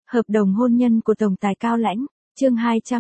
Hợp đồng hôn nhân của tổng tài Cao Lãnh, chương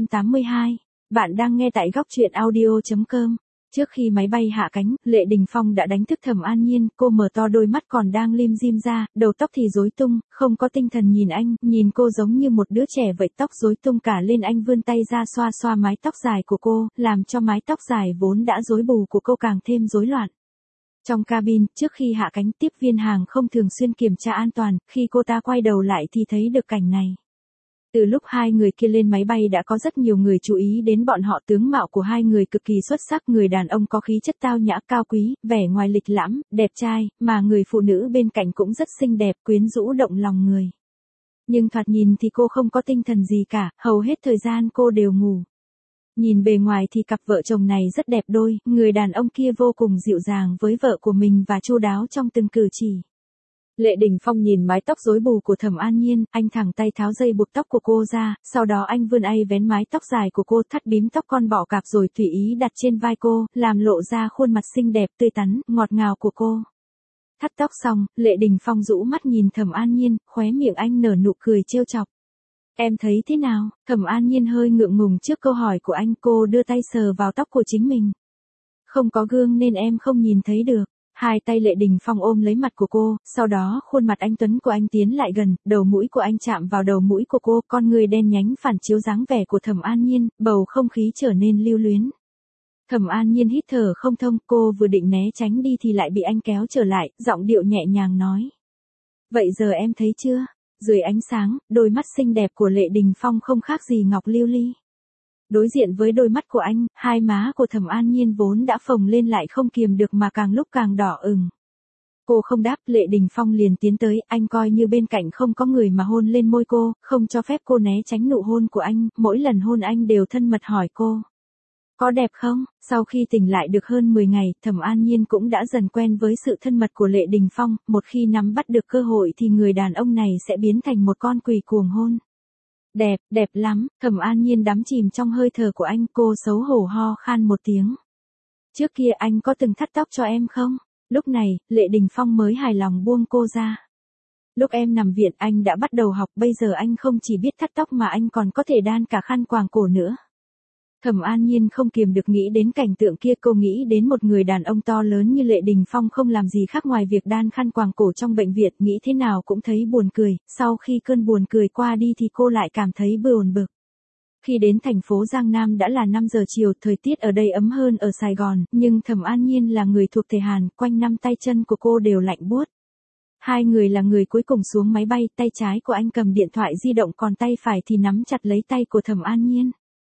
282. Bạn đang nghe tại góc truyện audio.com. Trước khi máy bay hạ cánh, Lệ Đình Phong đã đánh thức Thẩm An Nhiên, cô mở to đôi mắt còn đang lim dim ra, đầu tóc thì rối tung, không có tinh thần nhìn anh, nhìn cô giống như một đứa trẻ vậy, tóc rối tung cả lên. Anh vươn tay ra xoa xoa mái tóc dài của cô, làm cho mái tóc dài vốn đã rối bù của cô càng thêm rối loạn. Trong cabin, trước khi hạ cánh, tiếp viên hàng không thường xuyên kiểm tra an toàn, khi cô ta quay đầu lại thì thấy được cảnh này. Từ lúc hai người kia lên máy bay đã có rất nhiều người chú ý đến bọn họ, tướng mạo của hai người cực kỳ xuất sắc, người đàn ông có khí chất tao nhã cao quý, vẻ ngoài lịch lãm, đẹp trai, mà người phụ nữ bên cạnh cũng rất xinh đẹp, quyến rũ động lòng người. Nhưng thoạt nhìn thì cô không có tinh thần gì cả, hầu hết thời gian cô đều ngủ. Nhìn bề ngoài thì cặp vợ chồng này rất đẹp đôi, người đàn ông kia vô cùng dịu dàng với vợ của mình và chu đáo trong từng cử chỉ. Lệ Đình Phong nhìn mái tóc rối bù của Thẩm An Nhiên, anh thẳng tay tháo dây buộc tóc của cô ra, sau đó anh vươn tay vén mái tóc dài của cô, thắt bím tóc con bọ cạp rồi tùy ý đặt trên vai cô, làm lộ ra khuôn mặt xinh đẹp tươi tắn, ngọt ngào của cô. Thắt tóc xong, Lệ Đình Phong rũ mắt nhìn Thẩm An Nhiên, khóe miệng anh nở nụ cười trêu chọc. Em thấy thế nào? Thẩm An Nhiên hơi ngượng ngùng trước câu hỏi của anh, cô đưa tay sờ vào tóc của chính mình. Không có gương nên em không nhìn thấy được. Hai tay Lệ Đình Phong ôm lấy mặt của cô, sau đó khuôn mặt anh tuấn của anh tiến lại gần, đầu mũi của anh chạm vào đầu mũi của cô, con người đen nhánh phản chiếu dáng vẻ của Thẩm An Nhiên, bầu không khí trở nên lưu luyến. Thẩm An Nhiên hít thở không thông, cô vừa định né tránh đi thì lại bị anh kéo trở lại, giọng điệu nhẹ nhàng nói. Vậy giờ em thấy chưa? Dưới ánh sáng, đôi mắt xinh đẹp của Lệ Đình Phong không khác gì ngọc lưu ly. Đối diện với đôi mắt của anh, hai má của Thẩm An Nhiên vốn đã phồng lên lại không kiềm được mà càng lúc càng đỏ ửng. Cô không đáp, Lệ Đình Phong liền tiến tới, anh coi như bên cạnh không có người mà hôn lên môi cô, không cho phép cô né tránh nụ hôn của anh, mỗi lần hôn anh đều thân mật hỏi cô. Có đẹp không? Sau khi tỉnh lại được hơn 10 ngày, Thẩm An Nhiên cũng đã dần quen với sự thân mật của Lệ Đình Phong, một khi nắm bắt được cơ hội thì người đàn ông này sẽ biến thành một con quỷ cuồng hôn. Đẹp, đẹp lắm, Thẩm An Nhiên đắm chìm trong hơi thở của anh, cô xấu hổ ho khan một tiếng. Trước kia anh có từng thắt tóc cho em không? Lúc này, Lệ Đình Phong mới hài lòng buông cô ra. Lúc em nằm viện anh đã bắt đầu học, bây giờ anh không chỉ biết thắt tóc mà anh còn có thể đan cả khăn quàng cổ nữa. Thẩm An Nhiên không kiềm được nghĩ đến cảnh tượng kia, cô nghĩ đến một người đàn ông to lớn như Lệ Đình Phong không làm gì khác ngoài việc đan khăn quàng cổ trong bệnh viện, nghĩ thế nào cũng thấy buồn cười, sau khi cơn buồn cười qua đi thì cô lại cảm thấy buồn bực. Khi đến thành phố Giang Nam đã là 5 giờ chiều, thời tiết ở đây ấm hơn ở Sài Gòn, nhưng Thẩm An Nhiên là người thuộc thể Hàn, quanh năm tay chân của cô đều lạnh buốt. Hai người là người cuối cùng xuống máy bay, tay trái của anh cầm điện thoại di động còn tay phải thì nắm chặt lấy tay của Thẩm An Nhiên.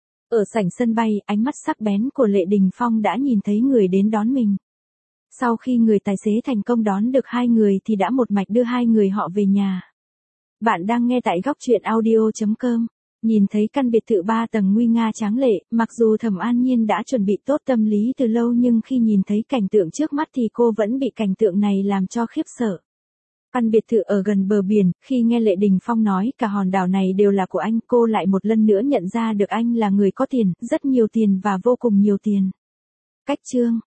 Ở sảnh sân bay, ánh mắt sắc bén của Lệ Đình Phong đã nhìn thấy người đến đón mình. Sau khi người tài xế thành công đón được hai người thì đã một mạch đưa hai người họ về nhà. Bạn đang nghe tại góc truyện audio.com. Nhìn thấy căn biệt thự 3 tầng nguy nga tráng lệ, mặc dù Thẩm An Nhiên đã chuẩn bị tốt tâm lý từ lâu nhưng khi nhìn thấy cảnh tượng trước mắt thì cô vẫn bị cảnh tượng này làm cho khiếp sợ. Căn biệt thự ở gần bờ biển, khi nghe Lệ Đình Phong nói cả hòn đảo này đều là của anh, cô lại một lần nữa nhận ra được anh là người có tiền, rất nhiều tiền và vô cùng nhiều tiền. Cách chương